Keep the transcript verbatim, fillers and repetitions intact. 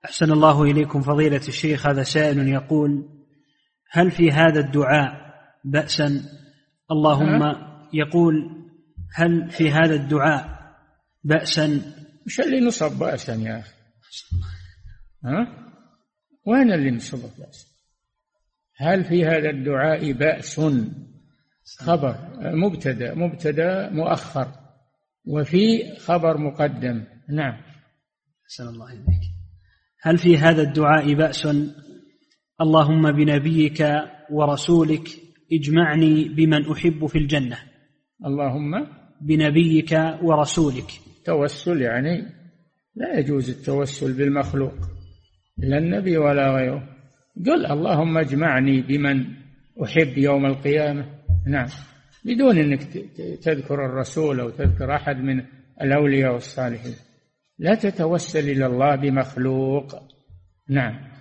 أحسن الله إليكم فضيلة الشيخ. هذا سائل يقول: هل في هذا الدعاء بأسا؟ اللهم أه؟ يقول: هل في هذا الدعاء بأسا؟ مش اللي نصب بأسا يا أخي؟ ها؟ وين اللي نصب بأسا؟ هل في هذا الدعاء بأس؟ خبر مبتدأ مبتدأ مؤخر، وفي خبر مقدم. نعم. أحسن الله إليك. هل في هذا الدعاء بأس؟ اللهم بنبيك ورسولك اجمعني بمن أحب في الجنة. اللهم بنبيك ورسولك. توسل يعني لا يجوز التوسل بالمخلوق، لا النبي ولا غيره. قل اللهم اجمعني بمن أحب يوم القيامة. نعم، بدون أنك تذكر الرسول أو تذكر أحد من الأولياء والصالحين. لا تتوسل إلى الله بمخلوق. نعم.